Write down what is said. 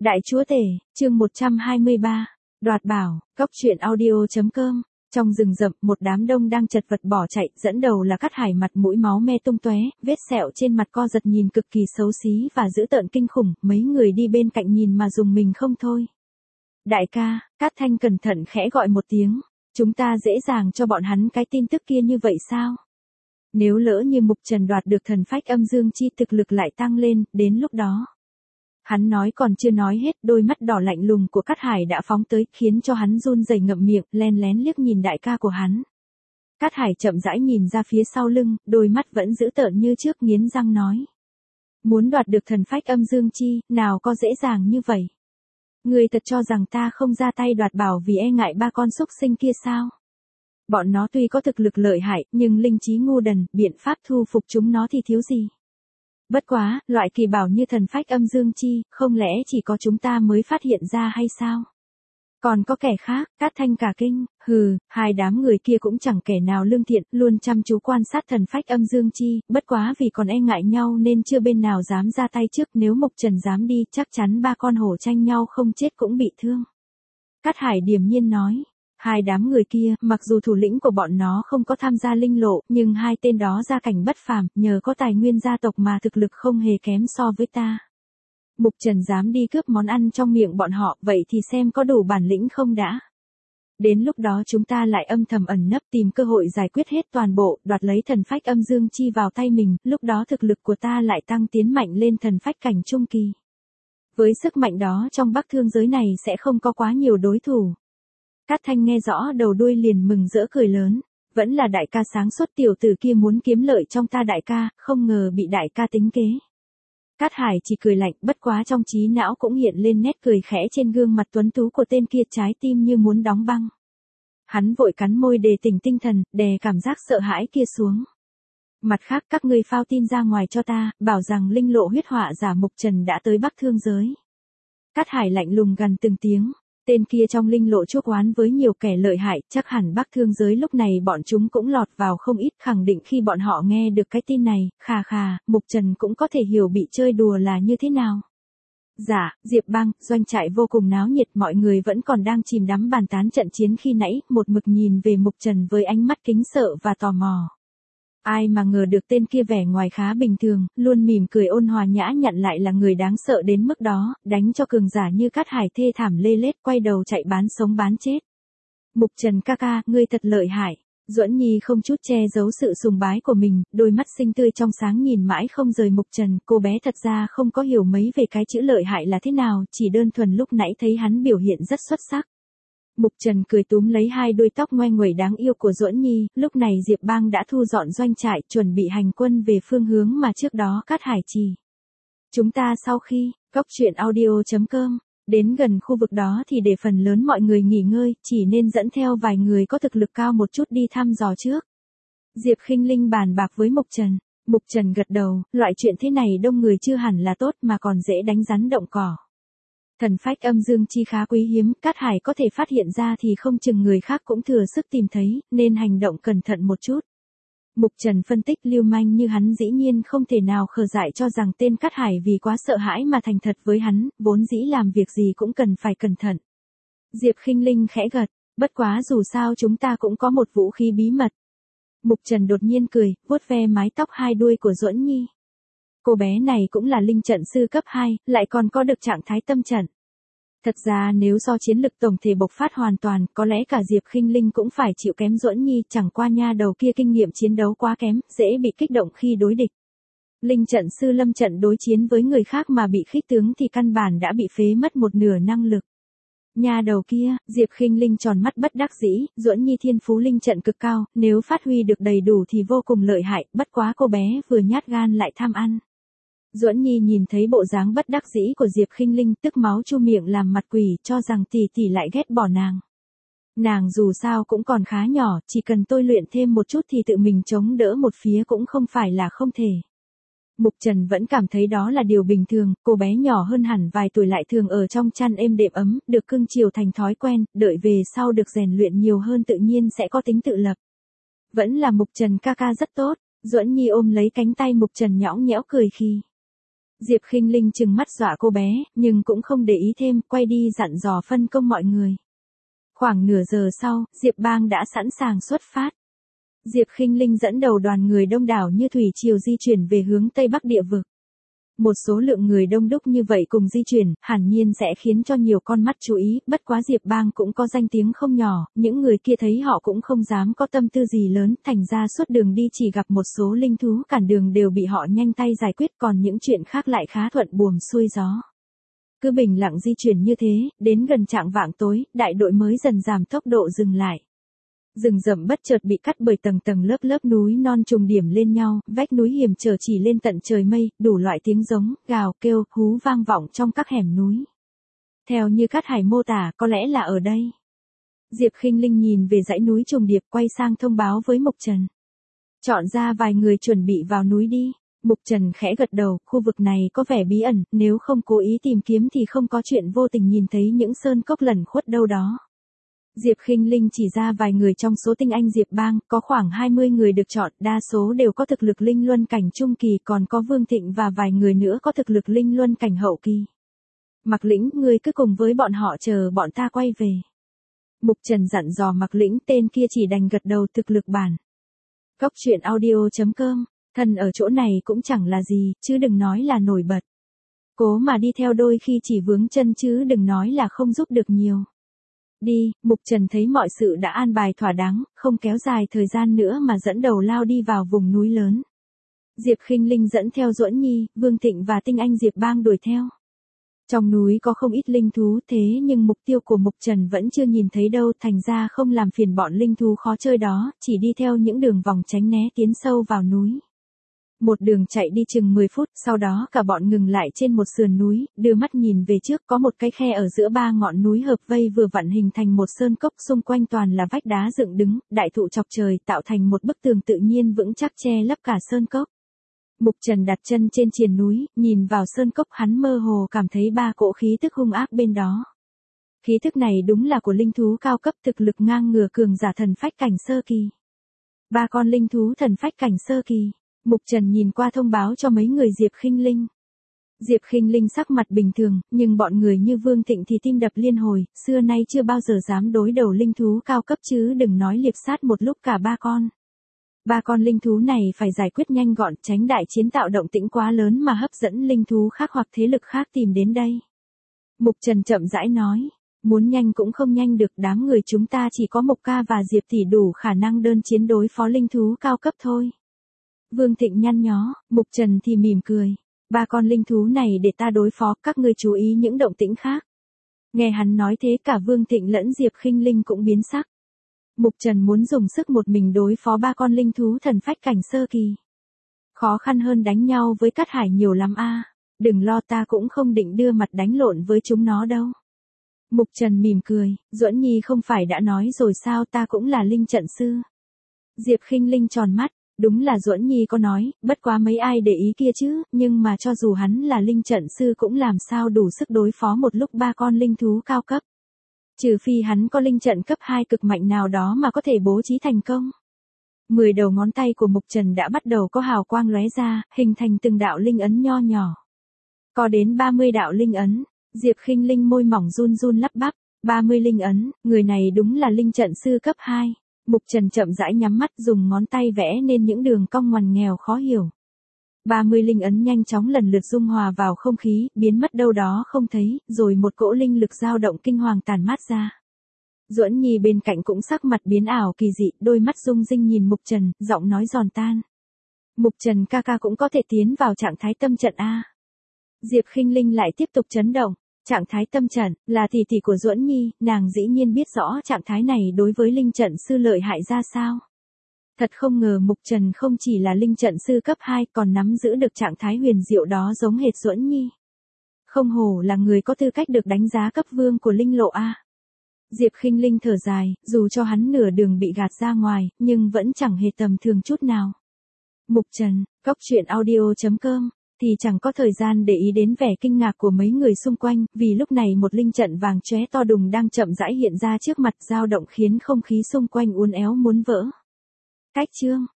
Đại chúa tể, chương 123, đoạt bảo, góc truyện audio.com. Trong rừng rậm, một đám đông đang chật vật bỏ chạy, dẫn đầu là Cát Hải mặt mũi máu me tung tóe, vết sẹo trên mặt co giật nhìn cực kỳ xấu xí và dữ tợn kinh khủng, mấy người đi bên cạnh nhìn mà dùng mình không thôi. Đại ca, Cát Thanh cẩn thận khẽ gọi một tiếng, chúng ta dễ dàng cho bọn hắn cái tin tức kia như vậy sao? Nếu lỡ như Mục Trần đoạt được thần phách âm dương chi thực lực lại tăng lên, đến lúc đó. Hắn nói còn chưa nói hết, đôi mắt đỏ lạnh lùng của Cát Hải đã phóng tới, khiến cho hắn run rẩy ngậm miệng, len lén liếc nhìn đại ca của hắn. Cát Hải chậm rãi nhìn ra phía sau lưng, đôi mắt vẫn dữ tợn như trước, nghiến răng nói. Muốn đoạt được thần phách âm dương chi, nào có dễ dàng như vậy? Ngươi thật cho rằng ta không ra tay đoạt bảo vì e ngại ba con súc sinh kia sao? Bọn nó tuy có thực lực lợi hại, nhưng linh trí ngu đần, biện pháp thu phục chúng nó thì thiếu gì? Bất quá, loại kỳ bảo như thần phách âm dương chi, không lẽ chỉ có chúng ta mới phát hiện ra hay sao? Còn có kẻ khác, Cát Thanh cả kinh, hai đám người kia cũng chẳng kẻ nào lương thiện, luôn chăm chú quan sát thần phách âm dương chi, bất quá vì còn e ngại nhau nên chưa bên nào dám ra tay trước, nếu Mục Trần dám đi, chắc chắn ba con hổ tranh nhau không chết cũng bị thương. Cát Hải điềm nhiên nói. Hai đám người kia, mặc dù thủ lĩnh của bọn nó không có tham gia linh lộ, nhưng hai tên đó gia cảnh bất phàm, nhờ có tài nguyên gia tộc mà thực lực không hề kém so với ta. Mục Trần dám đi cướp món ăn trong miệng bọn họ, vậy thì xem có đủ bản lĩnh không đã. Đến lúc đó chúng ta lại âm thầm ẩn nấp tìm cơ hội giải quyết hết toàn bộ, đoạt lấy thần phách âm dương chi vào tay mình, lúc đó thực lực của ta lại tăng tiến mạnh lên thần phách cảnh trung kỳ. Với sức mạnh đó trong Bắc Thương giới này sẽ không có quá nhiều đối thủ. Cát Thanh nghe rõ đầu đuôi liền mừng rỡ cười lớn, vẫn là đại ca sáng suốt, tiểu tử kia muốn kiếm lợi trong ta đại ca, không ngờ bị đại ca tính kế. Cát Hải chỉ cười lạnh, bất quá trong trí não cũng hiện lên nét cười khẽ trên gương mặt tuấn tú của tên kia, trái tim như muốn đóng băng. Hắn vội cắn môi để tỉnh tinh thần, đè cảm giác sợ hãi kia xuống. Mặt khác, các ngươi phao tin ra ngoài cho ta, bảo rằng linh lộ huyết họa giả Mục Trần đã tới Bắc Thương giới. Cát Hải lạnh lùng gằn từng tiếng. Tên kia trong linh lộ chuốc oán với nhiều kẻ lợi hại, chắc hẳn Bắc Thương giới lúc này bọn chúng cũng lọt vào không ít, khẳng định khi bọn họ nghe được cái tin này, Mục Trần cũng có thể hiểu bị chơi đùa là như thế nào. Dạ, Diệp Bang, doanh trại vô cùng náo nhiệt, mọi người vẫn còn đang chìm đắm bàn tán trận chiến khi nãy, một mực nhìn về Mục Trần với ánh mắt kính sợ và tò mò. Ai mà ngờ được tên kia vẻ ngoài khá bình thường, luôn mỉm cười ôn hòa nhã nhặn lại là người đáng sợ đến mức đó, đánh cho cường giả như Cát Hải thê thảm lê lết, quay đầu chạy bán sống bán chết. Mục Trần ca ca, ngươi thật lợi hại. Duẫn Nhi không chút che giấu sự sùng bái của mình, đôi mắt xinh tươi trong sáng nhìn mãi không rời Mục Trần, cô bé thật ra không có hiểu mấy về cái chữ lợi hại là thế nào, chỉ đơn thuần lúc nãy thấy hắn biểu hiện rất xuất sắc. Mục Trần cười túm lấy hai đuôi tóc ngoe nguẩy đáng yêu của Duẫn Nhi, lúc này Diệp Bang đã thu dọn doanh trại, chuẩn bị hành quân về phương hướng mà trước đó Cát Hải chỉ. Chúng ta sau khi, góc truyện audio.com, đến gần khu vực đó thì để phần lớn mọi người nghỉ ngơi, chỉ nên dẫn theo vài người có thực lực cao một chút đi thăm dò trước. Diệp Khinh Linh bàn bạc với Mục Trần. Mục Trần gật đầu, loại chuyện thế này đông người chưa hẳn là tốt mà còn dễ đánh rắn động cỏ. Thần phách âm dương chi khá quý hiếm, Cát Hải có thể phát hiện ra thì không chừng người khác cũng thừa sức tìm thấy, nên hành động cẩn thận một chút. Mục Trần phân tích, lưu manh như hắn dĩ nhiên không thể nào khờ dại cho rằng tên Cát Hải vì quá sợ hãi mà thành thật với hắn, vốn dĩ làm việc gì cũng cần phải cẩn thận. Diệp Khinh Linh khẽ gật, bất quá dù sao chúng ta cũng có một vũ khí bí mật. Mục Trần đột nhiên cười, vuốt ve mái tóc hai đuôi của Duẫn Nhi. Cô bé này cũng là linh trận sư cấp 2, lại còn có được trạng thái tâm trận. Thật ra nếu so chiến lực tổng thể bộc phát hoàn toàn, có lẽ cả Diệp Khinh Linh cũng phải chịu kém Duẫn Nhi, chẳng qua nha đầu kia kinh nghiệm chiến đấu quá kém, dễ bị kích động khi đối địch. Linh trận sư lâm trận đối chiến với người khác mà bị khích tướng thì căn bản đã bị phế mất một nửa năng lực. Nha đầu kia, Diệp Khinh Linh tròn mắt bất đắc dĩ, Duẫn Nhi thiên phú linh trận cực cao, nếu phát huy được đầy đủ thì vô cùng lợi hại, bất quá cô bé vừa nhát gan lại tham ăn. Duẫn Nhi nhìn thấy bộ dáng bất đắc dĩ của Diệp Khinh Linh, tức máu chu miệng làm mặt quỷ, cho rằng tỷ tỷ lại ghét bỏ nàng. Nàng dù sao cũng còn khá nhỏ, chỉ cần tôi luyện thêm một chút thì tự mình chống đỡ một phía cũng không phải là không thể. Mục Trần vẫn cảm thấy đó là điều bình thường, cô bé nhỏ hơn hẳn vài tuổi lại thường ở trong chăn êm đệm ấm, được cưng chiều thành thói quen, đợi về sau được rèn luyện nhiều hơn tự nhiên sẽ có tính tự lập. Vẫn là Mục Trần ca ca rất tốt, Duẫn Nhi ôm lấy cánh tay Mục Trần nhõng nhẽo cười khi. Diệp Khinh Linh trừng mắt dọa cô bé, nhưng cũng không để ý thêm, quay đi dặn dò phân công mọi người. Khoảng nửa giờ sau, Diệp Bang đã sẵn sàng xuất phát. Diệp Khinh Linh dẫn đầu đoàn người đông đảo như thủy triều di chuyển về hướng Tây Bắc địa vực. Một số lượng người đông đúc như vậy cùng di chuyển, hẳn nhiên sẽ khiến cho nhiều con mắt chú ý, bất quá Diệp Bang cũng có danh tiếng không nhỏ, những người kia thấy họ cũng không dám có tâm tư gì lớn, thành ra suốt đường đi chỉ gặp một số linh thú cản đường đều bị họ nhanh tay giải quyết, còn những chuyện khác lại khá thuận buồm xuôi gió. Cứ bình lặng di chuyển như thế, đến gần chạng vạng tối, đại đội mới dần giảm tốc độ dừng lại. Rừng rậm bất chợt bị cắt bởi tầng tầng lớp lớp núi non trùng điểm lên nhau, vách núi hiểm trở chỉ lên tận trời mây, đủ loại tiếng giống, gào, kêu, hú vang vọng trong các hẻm núi. Theo như Cát Hải mô tả, có lẽ là ở đây. Diệp Khinh Linh nhìn về dãy núi trùng điệp, quay sang thông báo với Mục Trần. Chọn ra vài người chuẩn bị vào núi đi. Mục Trần khẽ gật đầu, khu vực này có vẻ bí ẩn, nếu không cố ý tìm kiếm thì không có chuyện vô tình nhìn thấy những sơn cốc lẩn khuất đâu đó. Diệp Khinh Linh chỉ ra vài người trong số tinh anh Diệp Bang, có khoảng 20 người được chọn, đa số đều có thực lực linh luân cảnh trung kỳ, còn có Vương Thịnh và vài người nữa có thực lực linh luân cảnh hậu kỳ. Mạc Lĩnh, ngươi cứ cùng với bọn họ chờ bọn ta quay về. Mục Trần dặn dò Mạc Lĩnh, tên kia chỉ đành gật đầu, thực lực bản. Cốc truyện audio.com, thân ở chỗ này cũng chẳng là gì, chứ đừng nói là nổi bật. Cố mà đi theo đôi khi chỉ vướng chân chứ đừng nói là không giúp được nhiều. Đi, Mục Trần thấy mọi sự đã an bài thỏa đáng, không kéo dài thời gian nữa mà dẫn đầu lao đi vào vùng núi lớn. Diệp Khinh Linh dẫn theo Duẫn Nhi, Vương Thịnh và tinh anh Diệp Bang đuổi theo. Trong núi có không ít linh thú, thế nhưng mục tiêu của Mục Trần vẫn chưa nhìn thấy đâu, thành ra không làm phiền bọn linh thú khó chơi đó, chỉ đi theo những đường vòng tránh né tiến sâu vào núi. Một đường chạy đi chừng 10 phút, sau đó cả bọn ngừng lại trên một sườn núi, đưa mắt nhìn về trước, có một cái khe ở giữa ba ngọn núi hợp vây vừa vặn hình thành một sơn cốc, xung quanh toàn là vách đá dựng đứng, đại thụ chọc trời tạo thành một bức tường tự nhiên vững chắc che lấp cả sơn cốc. Mục Trần đặt chân trên triền núi, nhìn vào sơn cốc, hắn mơ hồ cảm thấy ba cỗ khí tức hung ác bên đó. Khí tức này đúng là của linh thú cao cấp, thực lực ngang ngửa cường giả thần phách cảnh sơ kỳ. Ba con linh thú thần phách cảnh sơ kỳ. Mục Trần nhìn qua thông báo cho mấy người Diệp Khinh Linh. Diệp Khinh Linh sắc mặt bình thường, nhưng bọn người như Vương Thịnh thì tim đập liên hồi, xưa nay chưa bao giờ dám đối đầu linh thú cao cấp chứ đừng nói liệp sát một lúc cả ba con. Ba con linh thú này phải giải quyết nhanh gọn, tránh đại chiến tạo động tĩnh quá lớn mà hấp dẫn linh thú khác hoặc thế lực khác tìm đến đây. Mục Trần chậm rãi nói, muốn nhanh cũng không nhanh được, đám người chúng ta chỉ có Mục ca và Diệp tỷ đủ khả năng đơn chiến đối phó linh thú cao cấp thôi. Vương Thịnh nhăn nhó, Mục Trần thì mỉm cười. Ba con linh thú này để ta đối phó, các ngươi chú ý những động tĩnh khác. Nghe hắn nói thế cả Vương Thịnh lẫn Diệp Khinh Linh cũng biến sắc. Mục Trần muốn dùng sức một mình đối phó ba con linh thú thần phách cảnh sơ kỳ. Khó khăn hơn đánh nhau với Cát Hải nhiều lắm a. Đừng lo, ta cũng không định đưa mặt đánh lộn với chúng nó đâu. Mục Trần mỉm cười, Duẫn Nhi không phải đã nói rồi sao, ta cũng là linh trận sư. Diệp Khinh Linh tròn mắt. Đúng là Duẫn Nhi có nói, bất quá mấy ai để ý kia chứ, nhưng mà cho dù hắn là linh trận sư cũng làm sao đủ sức đối phó một lúc ba con linh thú cao cấp. Trừ phi hắn có linh trận cấp 2 cực mạnh nào đó mà có thể bố trí thành công. 10 đầu ngón tay của Mục Trần đã bắt đầu có hào quang lóe ra, hình thành từng đạo linh ấn nho nhỏ. Có đến 30 đạo linh ấn, Diệp Khinh Linh môi mỏng run run lắp bắp, 30 linh ấn, người này đúng là linh trận sư cấp 2. Mục Trần chậm rãi nhắm mắt dùng ngón tay vẽ nên những đường cong ngoằn nghèo khó hiểu. 30 linh ấn nhanh chóng lần lượt dung hòa vào không khí, biến mất đâu đó không thấy, rồi một cỗ linh lực dao động kinh hoàng tản mát ra. Duẫn Nhi bên cạnh cũng sắc mặt biến ảo kỳ dị, đôi mắt rung rinh nhìn Mục Trần, giọng nói giòn tan. Mục Trần ca ca cũng có thể tiến vào trạng thái tâm trận a. Diệp Khinh Linh lại tiếp tục chấn động. Trạng thái tâm trận, là tỷ tỷ của Duẫn Nhi, nàng dĩ nhiên biết rõ trạng thái này đối với linh trận sư lợi hại ra sao. Thật không ngờ Mục Trần không chỉ là linh trận sư cấp 2 còn nắm giữ được trạng thái huyền diệu đó giống hệt Duẫn Nhi. Không hổ là người có tư cách được đánh giá cấp vương của linh lộ A. Diệp Khinh Linh thở dài, dù cho hắn nửa đường bị gạt ra ngoài, nhưng vẫn chẳng hề tầm thường chút nào. Mục Trần, cốc truyện audio.com thì chẳng có thời gian để ý đến vẻ kinh ngạc của mấy người xung quanh, vì lúc này một linh trận vàng chóe to đùng đang chậm rãi hiện ra trước mặt, dao động khiến không khí xung quanh uốn éo muốn vỡ. Cách chương